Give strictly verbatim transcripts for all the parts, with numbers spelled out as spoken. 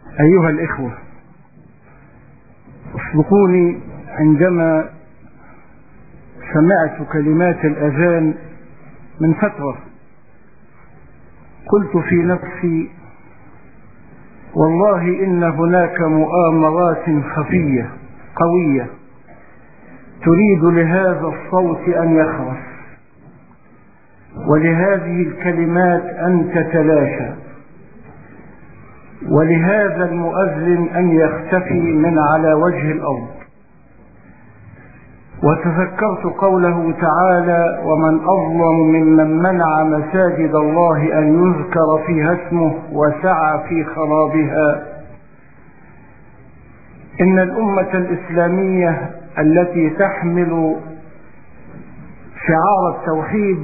أيها الإخوة، اصدقوني عندما سمعت كلمات الأذان من فترة قلت في نفسي: والله إن هناك مؤامرات خفية قوية تريد لهذا الصوت أن يخرس، ولهذه الكلمات أن تتلاشى، ولهذا المؤذن أن يختفي من على وجه الأرض. وتذكرت قوله تعالى: ومن أظلم ممن منع مساجد الله أن يذكر فيها اسمه وسعى في خرابها. إن الأمة الإسلامية التي تحمل شعار التوحيد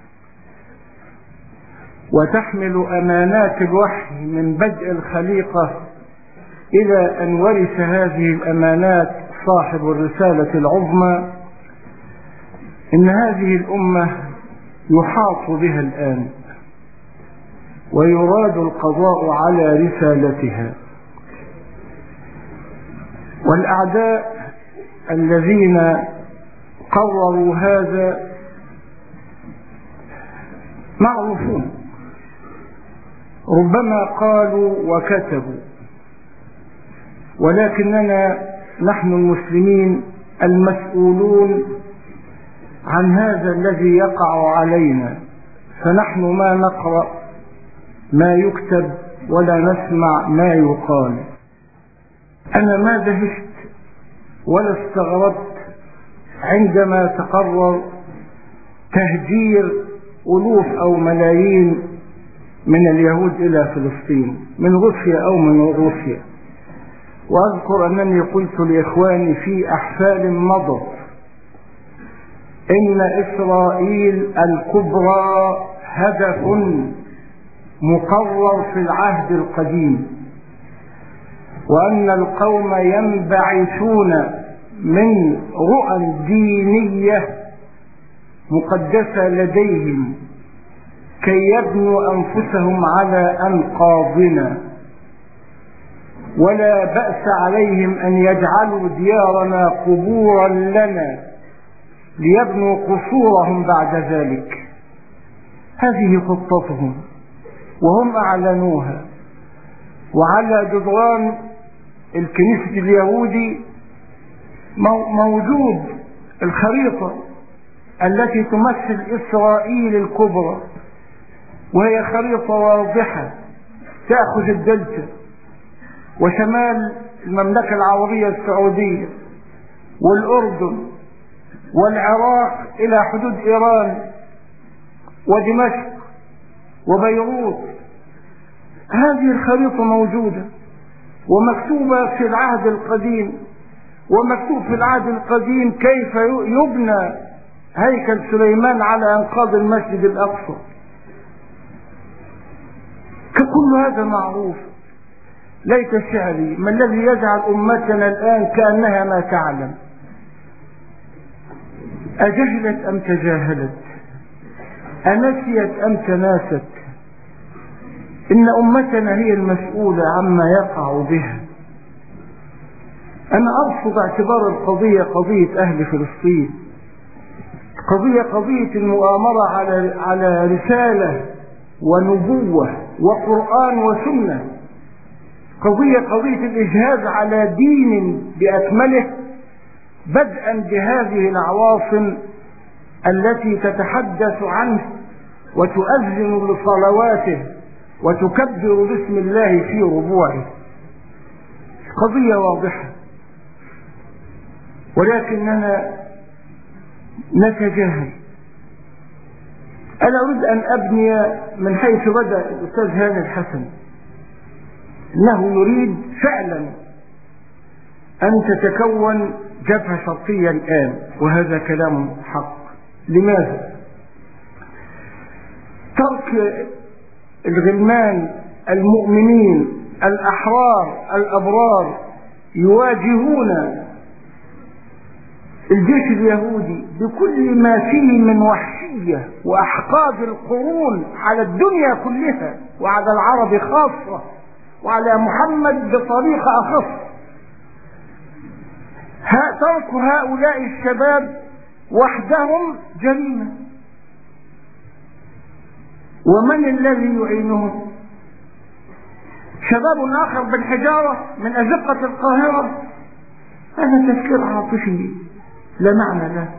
وتحمل أمانات الوحي من بدء الخليقة إلى أن ورث هذه الأمانات صاحب الرسالة العظمى، إن هذه الأمة يحاط بها الآن ويراد القضاء على رسالتها. والأعداء الذين قرروا هذا معروفون، ربما قالوا وكتبوا، ولكننا نحن المسلمين المسؤولون عن هذا الذي يقع علينا، فنحن ما نقرأ ما يكتب ولا نسمع ما يقال. أنا ما دهشت ولا استغربت عندما تقرر تهجير ألوف أو ملايين من اليهود إلى فلسطين من روسيا أو من روسيا. وأذكر أنني قلت لإخواني في أحفال مضت: إن إسرائيل الكبرى هدف مقرر في العهد القديم، وأن القوم ينبعثون من رؤى دينية مقدسة لديهم كي يبنوا أنفسهم على أنقاضنا، ولا بأس عليهم أن يجعلوا ديارنا قبورا لنا ليبنوا قصورهم بعد ذلك. هذه خطتهم وهم أعلنوها. وعلى جدران الكنيسة اليهودي موجود الخريطة التي تمثل إسرائيل الكبرى، وهي خريطة واضحة تأخذ الدلتا وشمال المملكة العربية السعودية والأردن والعراق إلى حدود إيران ودمشق وبيروت. هذه الخريطة موجودة ومكتوبة في العهد القديم، ومكتوب في العهد القديم كيف يبنى هيكل سليمان على أنقاض المسجد الأقصى. كل هذا معروف. ليت شعري ما الذي يجعل أمتنا الآن كأنها ما تعلم. أجهلت أم تجاهلت؟ أنسيت أم تناست؟ إن أمتنا هي المسؤولة عما يقع بها. أنا أرفض اعتبار القضية قضية أهل فلسطين، قضية قضية المؤامرة على على رسالة ونبوة وقرآن وسنة، قضية قضية الإجهاز على دين بأكمله، بدءا بهذه العواصم التي تتحدث عنه وتؤذن لصلواته وتكبر باسم الله في ربوعه. قضية واضحة، ولكننا نتجاهل. أنا أريد أن أبني من حيث بدأ الأستاذ هاني الحسن، أنه يريد فعلا أن تتكون جبهة شرقية الآن، وهذا كلام حق. لماذا؟ ترك الغلمان المؤمنين الأحرار الأبرار يواجهون الجيش اليهودي بكل ما فيه من وحشية وأحقاد القرون على الدنيا كلها وعلى العرب خاصة وعلى محمد بطريقة أخف. ترك هؤلاء الشباب وحدهم جريمة، ومن الذي يعينهم؟ شباب آخر بالحجارة من أزقة القاهرة. هذا تفكير عاطفي لا معنى له.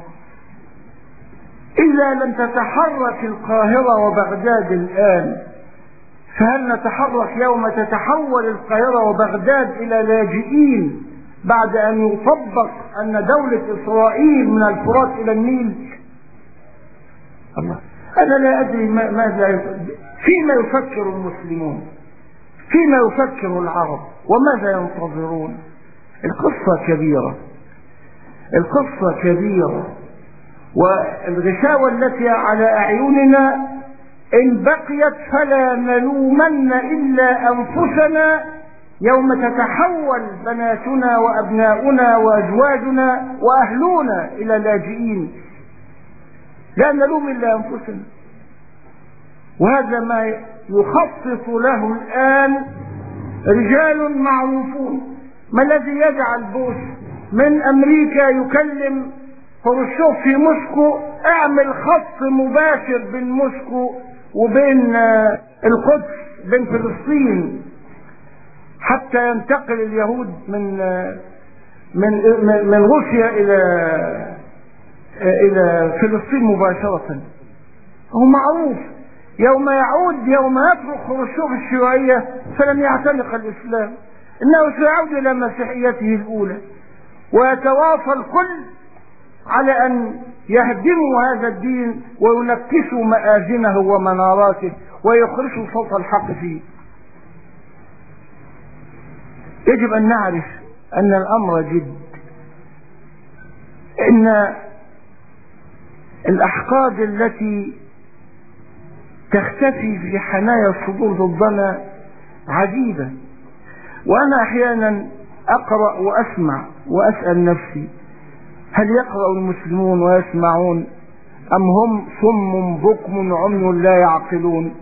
إذا لم تتحرك القاهرة وبغداد الآن، فهل نتحرك يوم تتحول القاهرة وبغداد إلى لاجئين بعد أن يطبق أن دولة إسرائيل من الفرات إلى النيل؟ الله، أنا لا أدري ماذا فيما يفكر المسلمون، فيما يفكر العرب، وماذا ينتظرون. القصة كبيرة، القصة كبيرة، والغشاوة التي على أعيننا إن بقيت فلا نلومن إلا أنفسنا يوم تتحول بناتنا وأبناؤنا وأزواجنا وأهلنا إلى لاجئين. لا نلوم إلا أنفسنا، وهذا ما يخصص له الآن رجال معروفون. ما الذي يجعل بوش من أمريكا يكلم خروشوف في موسكو اعمل خط مباشر بين موسكو وبين القدس، بين فلسطين، حتى ينتقل اليهود من من من روسيا الى الى فلسطين مباشرة؟ هو معروف يوم يعود، يوم يترك خروشوف الشيوعية فلن يعتنق الإسلام، إنه سيعود إلى مسيحيته الأولى، ويتواصل الكل على أن يهدموا هذا الدين وينكسوا مآذنه ومناراته ويخرجوا صوت الحق فيه. يجب أن نعرف أن الأمر جد، إن الأحقاد التي تختفي في حنايا الصدور ضدنا عجيبة. وأنا أحيانا أقرأ وأسمع وأسأل نفسي، هل يقرأ المسلمون ويسمعون أم هم صم بكم عمي لا يعقلون؟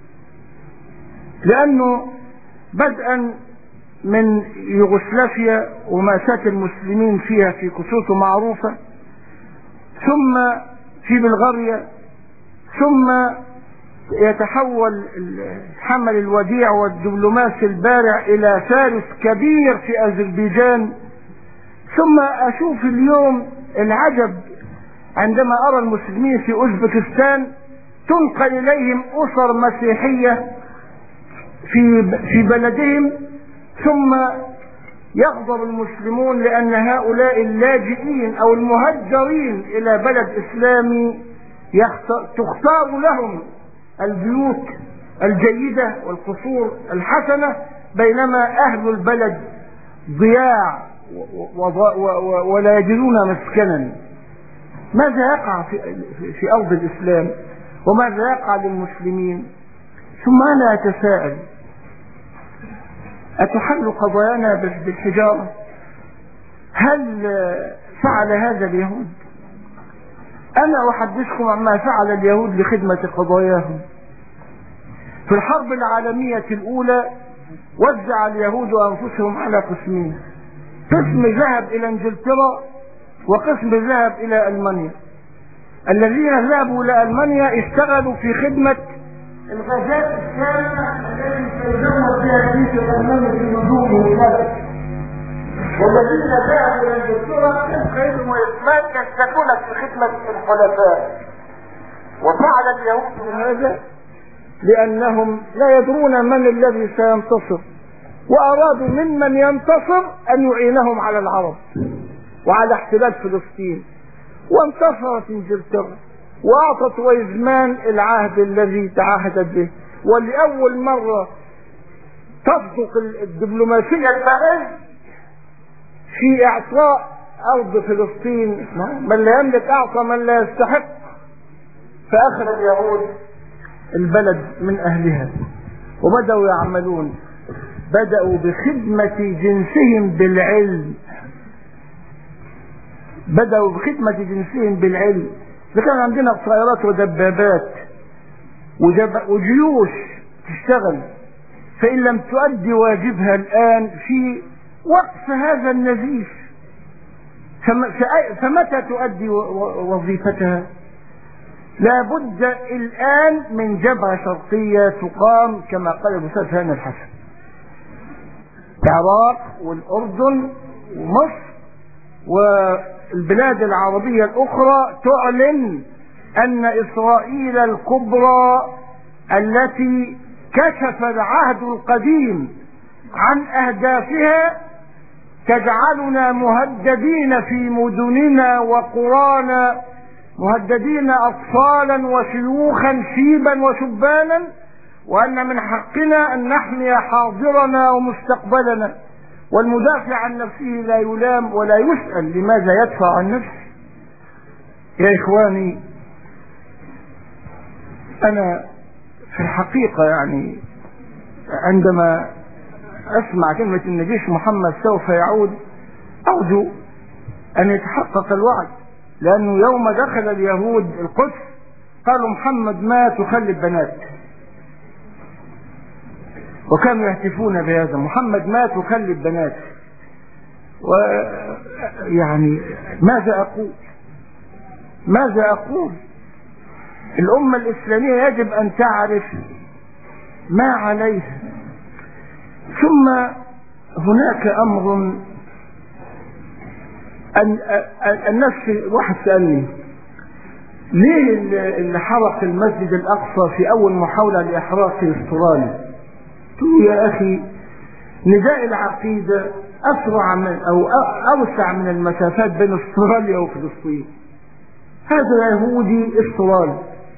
لأنه بدءا من يوغوسلافيا ومأساة المسلمين فيها في كسوته معروفة، ثم في بلغاريا، ثم يتحول حمل الوديع والدبلوماسي البارع إلى فارس كبير في أذربيجان، ثم أشوف اليوم العجب عندما أرى المسلمين في أوزبكستان تنقل إليهم أسر مسيحية في في بلدهم، ثم يغضب المسلمون لأن هؤلاء اللاجئين أو المهجرين إلى بلد إسلامي تختار لهم البيوت الجيدة والقصور الحسنة، بينما أهل البلد ضياع ولا يجدون مسكنا. ماذا يقع في, في أرض الإسلام وماذا يقع للمسلمين؟ ثم أنا أتساءل، أتحل قضايانا بالحجارة؟ هل فعل هذا اليهود؟ أنا أحدثكم عما فعل اليهود لخدمة قضاياهم. في الحرب العالمية الأولى وزع اليهود أنفسهم على قسمين، قسم ذهب إلى إنجلترا وقسم ذهب إلى ألمانيا. الذين ذهبوا إلى ألمانيا اشتغلوا في خدمة الغازات السامة التي تزود بها الجيش الألماني في نجومه الثالث، والذين ذهبوا إلى إنجلترا خير وإثمان يشتغلون في خدمة الحلفاء. وفعل اليهود هذا لأنهم لا يدرون من الذي سينتصر، وأرادوا ممن ينتصر أن يعينهم على العرب وعلى احتلال فلسطين. وانتصرت انجلترا واعطت ويزمان العهد الذي تعهدت به، ولأول مرة تصدق الدبلوماسية البارز في اعطاء ارض فلسطين. من لا يملك اعطى من لا يستحق. فاخذ اليهود البلد من اهلها وبدأوا يعملون، بدأوا بخدمة جنسهم بالعلم، بدأوا بخدمة جنسهم بالعلم. فكان عندنا طائرات ودبابات وجيوش تشتغل فإن لم تؤدي واجبها الآن في وقف هذا النزيف فمتى تؤدي وظيفتها؟ لا بد الآن من جبهة شرقية تقام كما قال الأستاذ هاني الحسن. العراق والأردن ومصر والبلاد العربية الأخرى تعلن أن إسرائيل الكبرى التي كشف العهد القديم عن أهدافها تجعلنا مهددين في مدننا وقرانا، مهددين أطفالا وشيوخا شيبا وشبانا، وأن من حقنا أن نحمي حاضرنا ومستقبلنا. والمدافع عن نفسه لا يلام ولا يسأل لماذا يدفع عن نفسه. يا إخواني، أنا في الحقيقة يعني عندما أسمع كلمة أن جيش محمد سوف يعود أرجو أن يتحقق الوعد، لأنه يوم دخل اليهود القدس قالوا محمد مات وخلي البنات، وكانوا يهتفون بهذا، محمد مات وخلي البنات. ويعني ماذا أقول ماذا أقول الأمة الإسلامية يجب أن تعرف ما عليها. ثم هناك أمر أن الناس، واحد سألني ليه اللي حرق المسجد الأقصى في أول محاولة لإحراق في استراليا؟ قلت يا أخي نداء العقيدة أسرع من أو أوسع من المسافات بين استراليا وفلسطين. هذا يهودي استرالي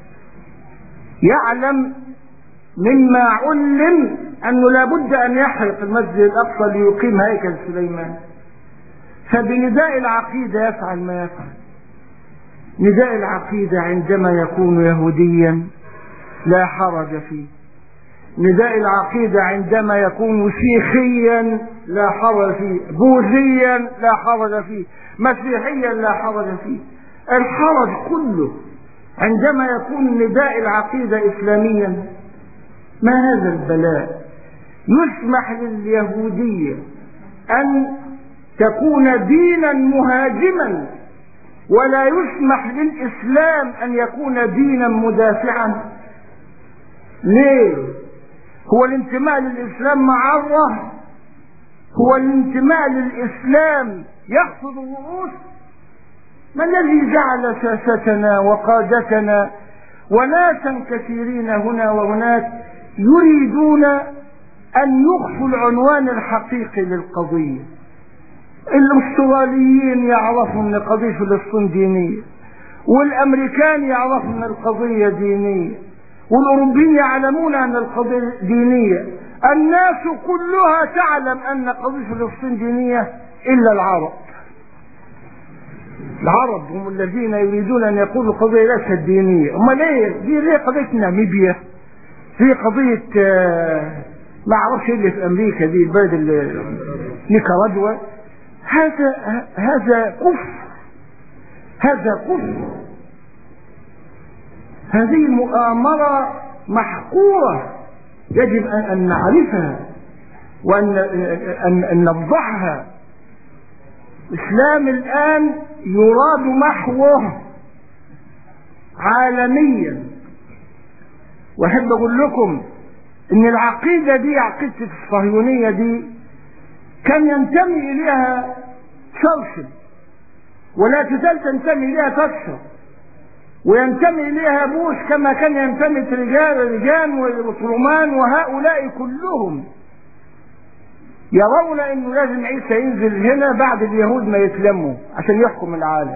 يعلم مما علم أنه لابد أن يحرق المسجد الأقصى ليقيم هيكل سليمان، فبنداء العقيدة يفعل ما يفعل. نداء العقيدة عندما يكون يهوديا لا حرج فيه، نداء العقيدة عندما يكون شيخيا لا حرج فيه، بوذيا لا حرج فيه، مسيحيا لا حرج فيه. الحرج كله عندما يكون نداء العقيدة إسلاميا. ما هذا البلاء؟ يسمح لليهودية أن تكون دينا مهاجما، ولا يسمح للإسلام أن يكون دينا مدافعا. ليه؟ هو الانتماء للإسلام معرة؟ هو الانتماء للإسلام يخفض الرؤوس؟ ما الذي جعل ساستنا وقادتنا وناسا كثيرين هنا وهناك يريدون أن يخفوا العنوان الحقيقي للقضية؟ الأستراليين يعرفوا أن قضية فلسطين دينية، والأمريكان يعرفوا أن القضية دينية، والأوروبيين يعلمون أن القضية دينية. الناس كلها تعلم أن قضية فلسطين دينية إلا العرب. العرب هم الذين يريدون أن يقولوا القضية ليست دينية. أما ليه؟ دي ليه قضية ناميبيا، في قضية ما أعرفش اللي في أمريكا دي البلد نيكاراغوا. هذا هذا كفر، هذا كفر. هذه مؤامرة محقورة يجب أن نعرفها وأن أن نفضحها. الإسلام الآن يراد محوه عالميا. وأحب أقول لكم إن العقيدة دي، عقيدة الصهيونية دي، كان ينتمي إليها تشرشل ولا تزال تنتمي إليها تاتشر، وينتمي إليها بوش كما كان ينتمي رجال رجال وترومان، وهؤلاء كلهم يرون انه لازم عيسى ينزل هنا بعد اليهود ما يسلموا عشان يحكم العالم.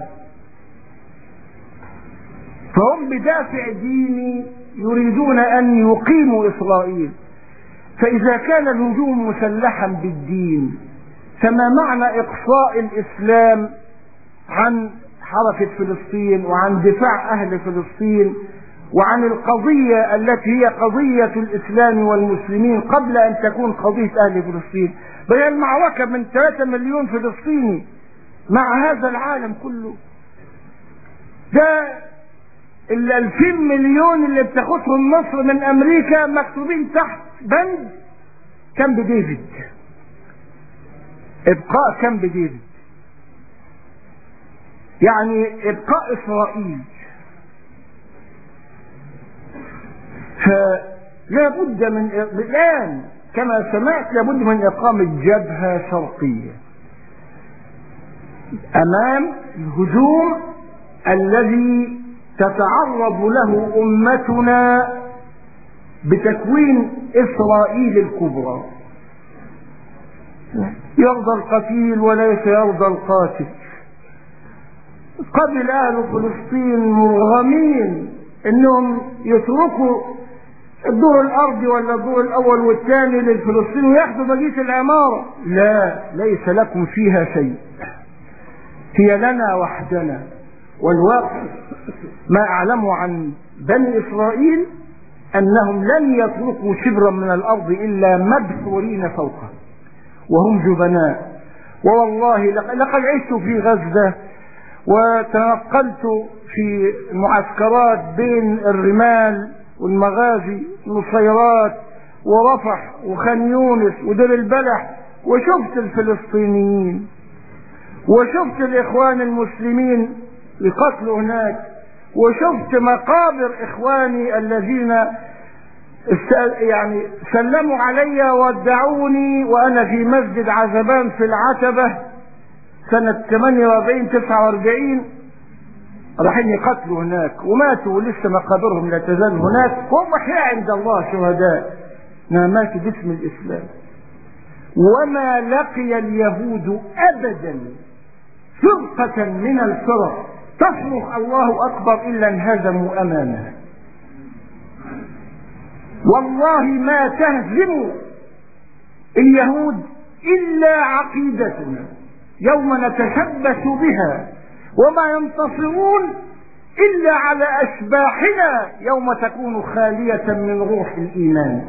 فهم بدافع ديني يريدون ان يقيموا اسرائيل. فاذا كان الهجوم مسلحا بالدين، فما معنى اقصاء الاسلام عن حركة فلسطين وعن دفاع اهل فلسطين وعن القضية التي هي قضية الإسلام والمسلمين قبل أن تكون قضية أهل فلسطين؟ بل المعركة من ثلاثة مليون فلسطيني مع هذا العالم كله. ده الألفين مليون اللي بتاخدهم مصر من أمريكا مكتوبين تحت بند كامب ديفيد، ابقاء كامب ديفيد يعني ابقاء اسرائيل. فلا بد من الان كما سمعت لابد من اقامة جبهة شرقية امام الهجوم الذي تتعرض له امتنا بتكوين اسرائيل الكبرى. يرضى القتيل وليس يرضى القاتل. قبل اهل فلسطين مرغمين انهم يتركوا الدور الارضي ولا الدور الاول والثاني للفلسطين وياخذوا بقيه العماره. لا، ليس لكم فيها شيء، هي لنا وحدنا. والواقع ما اعلمه عن بني اسرائيل انهم لن يتركوا شبرا من الارض الا مبثورين فوقه وهم جبناء. ووالله لقد عشت في غزة وتنقلت في معسكرات بين الرمال والمغازي والنصيرات ورفح وخان يونس ودير البلح، وشفت الفلسطينيين وشفت الاخوان المسلمين يقتلوا هناك، وشفت مقابر اخواني الذين يعني سلموا علي ودعوني وانا في مسجد عزبان في العتبة سنة ثمانية واربعين تسعة واربعين، رايحين يقتلوا هناك وماتوا ولسه مقابرهم لا تزال هناك، وهم احياء عند الله شهداء، ماتوا باسم الاسلام. وما لقي اليهود ابدا فرقة من الفرق تصرخ الله اكبر الا انهزموا امامها. والله ما تهزم اليهود الا عقيدتنا يوم نتشبث بها، وما ينتصرون الا على اشباحنا يوم تكون خالية من روح الايمان.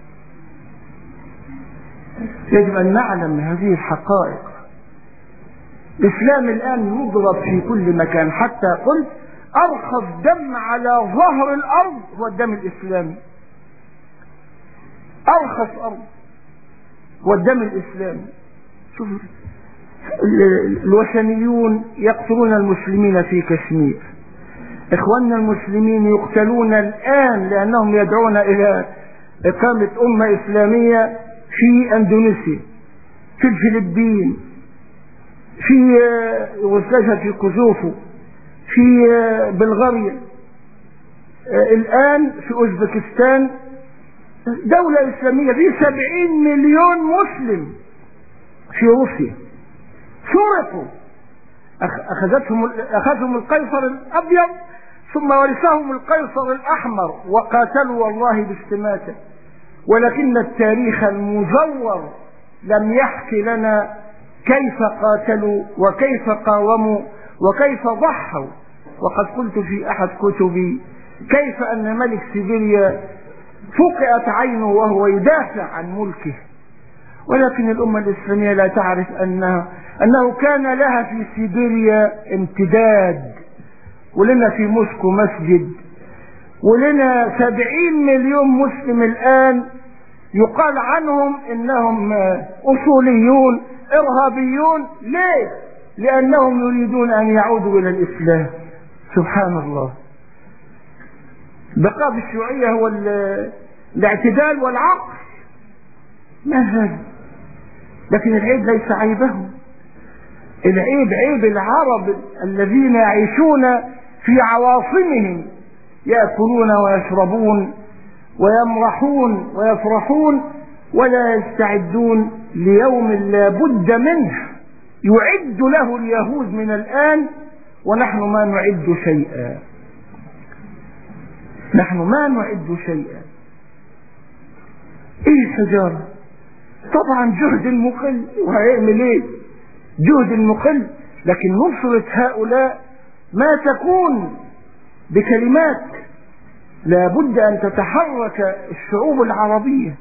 يجب ان نعلم هذه الحقائق. الاسلام الان يضرب في كل مكان، حتى قلت ارخص دم على ظهر الارض هو الدم الاسلامي. ارخص ارض هو الدم الاسلامي. شوف الوثنيون يقتلون المسلمين في كشمير، اخواننا المسلمين يقتلون الان لانهم يدعون الى اقامة امة اسلامية في اندونيسيا، في الفلبين، في يوغوسلافيا، في كوزوفو، في بلغاريا، الان في اوزبكستان دولة اسلامية في سبعين مليون مسلم. في روسيا سرقوا، اخذتهم اخذهم القيصر الابيض ثم ورثهم القيصر الاحمر وقاتلوا والله باستماتة. ولكن التاريخ المزور لم يحكي لنا كيف قاتلوا وكيف قاوموا وكيف ضحوا. وقد قلت في احد كتبي كيف ان ملك سيبيريا فقئت عينه وهو يدافع عن ملكه، ولكن الأمة الإسلامية لا تعرف أنها أنه كان لها في سيبيريا امتداد، ولنا في موسكو مسجد، ولنا سبعين مليون مسلم الآن يقال عنهم إنهم أصوليون إرهابيون. ليه؟ لأنهم يريدون أن يعودوا إلى الإسلام. سبحان الله. بقاء الشيوعية هو الاعتدال والعقل، ما هذا؟ لكن العيب ليس عيبهم، العيب عيب العرب الذين يعيشون في عواصمهم يأكلون ويشربون ويمرحون ويفرحون ولا يستعدون ليوم لا بد منه يعد له اليهود من الآن، ونحن ما نعد شيئا، نحن ما نعد شيئا. ايه الحجارة؟ طبعا جهد المقل، وهيعمل ايه؟ جهد المقل. لكن نصرة هؤلاء ما تكون بكلمات، لابد ان تتحرك الشعوب العربية.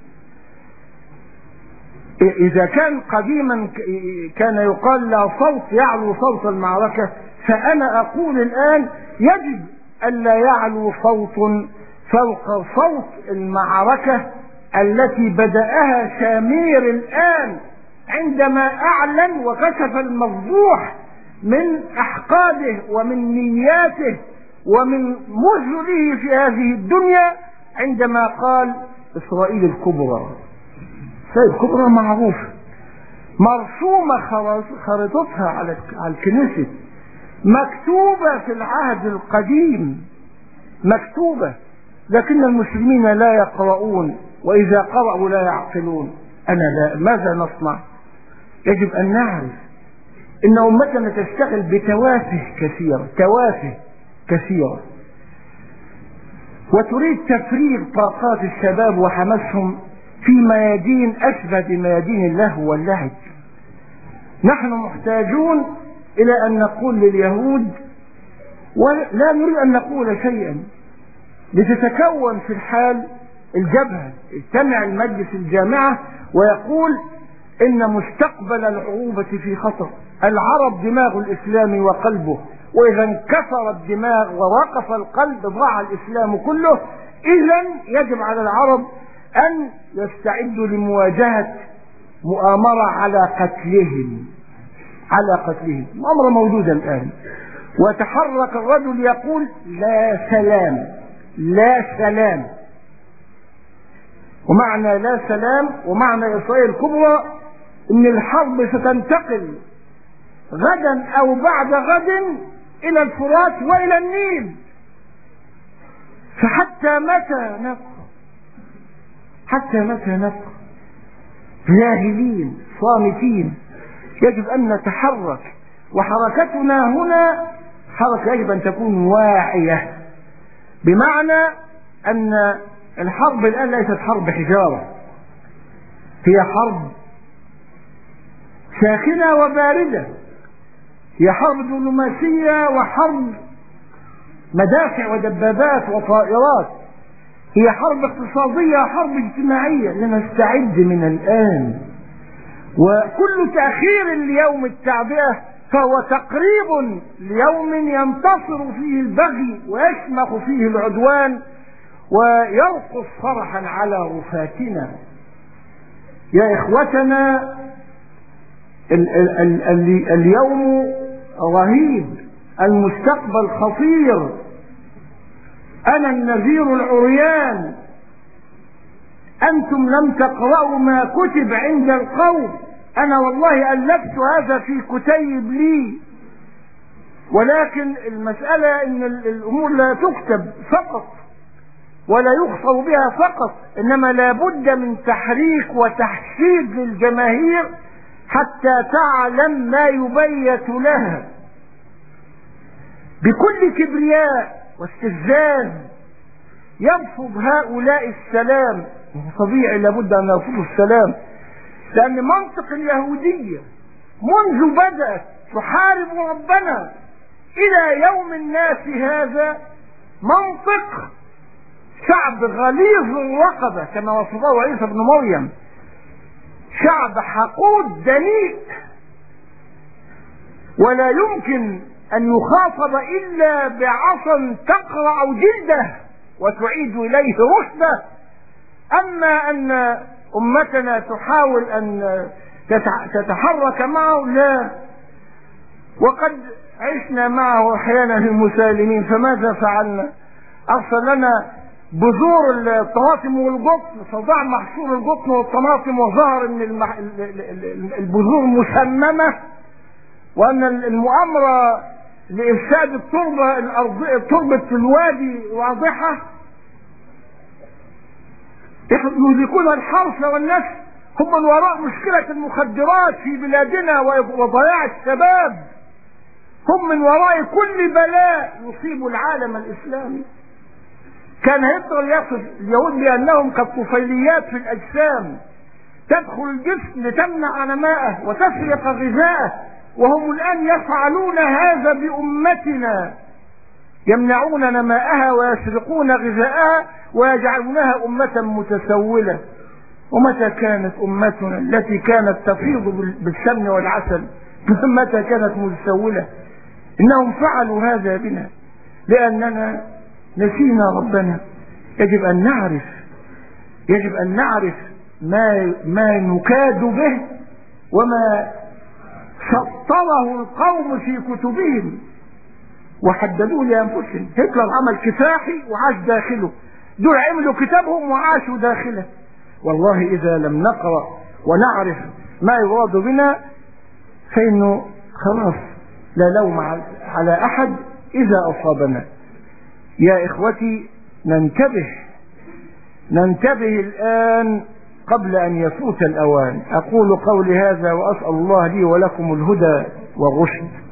اذا كان قديما كان يقال لا صوت يعلو صوت المعركة، فانا اقول الان يجب الا يعلو صوت فوق صوت المعركة التي بدأها شامير الآن عندما أعلن وكشف المفضوح من أحقاده ومن نياته ومن مذله في هذه الدنيا، عندما قال إسرائيل الكبرى. إسرائيل الكبرى معروفة، مرسومة خريطتها على الكنيسة، مكتوبة في العهد القديم، مكتوبة، لكن المسلمين لا يقرؤون، وإذا قرأوا لا يعقلون. أنا لا، ماذا نصنع؟ يجب أن نعرف إن أمتنا تشتغل بتوافه كثيرة، توافه كثيرة، وتريد تفريغ طاقات الشباب وحماسهم في ميادين أشبه بميادين اللهو واللعب. نحن محتاجون إلى أن نقول لليهود، ولا نريد أن نقول شيئا، لتتكون في الحال الجبهة، اجتمع المجلس الجامعة ويقول إن مستقبل العروبة في خطر. العرب دماغ الإسلام وقلبه، وإذا انكسر الدماغ ووقف القلب ضاع الإسلام كله. إذن يجب على العرب أن يستعدوا لمواجهة مؤامرة على قتلهم، على قتلهم. الأمر موجود الآن، وتحرك الرجل يقول لا سلام، لا سلام. ومعنى لا سلام ومعنى إسرائيل الكبرى إن الحرب ستنتقل غدا أو بعد غد إلى الفرات وإلى النيل. فحتى متى نبقى؟ حتى متى نبقى ذاهلين صامتين؟ يجب أن نتحرك، وحركتنا هنا حركة يجب أن تكون واعية، بمعنى أن الحرب الآن ليست حرب حجارة، هي حرب ساخنة وباردة، هي حرب دبلوماسية وحرب مدافع ودبابات وطائرات، هي حرب اقتصادية وحرب اجتماعية. لنستعد من الآن، وكل تأخير ليوم التعبئة فهو تقريب ليوم ينتصر فيه البغي ويشمخ فيه العدوان ويرقص فرحا على رفاتنا. يا إخوتنا، ال ال ال ال اليوم رهيب، المستقبل خطير. أنا النذير العريان، أنتم لم تقرأوا ما كتب عند القوم. أنا والله ألفت هذا في كتيب لي، ولكن المسألة إن الأمور لا تكتب فقط ولا يخطر بها فقط، إنما لا بد من تحريك وتحشيد للجماهير حتى تعلم ما يبيت لها. بكل كبرياء واستفزاز يرفض هؤلاء السلام. طبيعي لابد أن يرفضوا السلام، لأن منطق اليهودية منذ بدأت تحارب ربنا إلى يوم الناس هذا منطق شعب غليظ الرقبة كما وصفه عيسى بن مريم، شعب حقود دنيء، ولا يمكن أن يخاطب إلا بعصا تقرع جلده وتعيد إليه رشده. أما أن أمتنا تحاول أن تتحرك معه، لا. وقد عشنا معه أحيانا المسالمين، فماذا فعلنا؟ أرسل لنا بذور الطماطم والقطن، فضاع محصول القطن والطماطم، وظهر ان المح... البذور مسممة، وان المؤامرة لإفساد التربة الأرضية، تربة الوادي واضحة. يهلكون الحرث والنسل، هم من وراء مشكلة المخدرات في بلادنا وضياع الشباب، هم من وراء كل بلاء يصيب العالم الإسلامي. كان هتلر يصف اليهود بأنهم كالطفيليات في الأجسام تدخل الجسم لتمنع نماءه وتسرق غذاءه، وهم الآن يفعلون هذا بأمتنا، يمنعون نماءها ويسرقون غذاءها ويجعلونها أمة متسولة. ومتى كانت أمتنا التي كانت تفيض بالسمن والعسل متى كانت متسولة؟ إنهم فعلوا هذا بنا لأننا نسينا ربنا. يجب أن نعرف يجب أن نعرف ما, ما نكاد به وما شطره القوم في كتبهم وحددوه لأنفسهم. هتلر عمل كفاحي وعاش داخله، دول عملوا كتابهم وعاشوا داخله. والله إذا لم نقرأ ونعرف ما يراد بنا فإنه خلاص لا لوم على أحد إذا أصابنا. يا إخوتي ننتبه ننتبه الآن قبل أن يفوت الأوان. أقول قولي هذا وأسأل الله لي ولكم الهدى والرشد.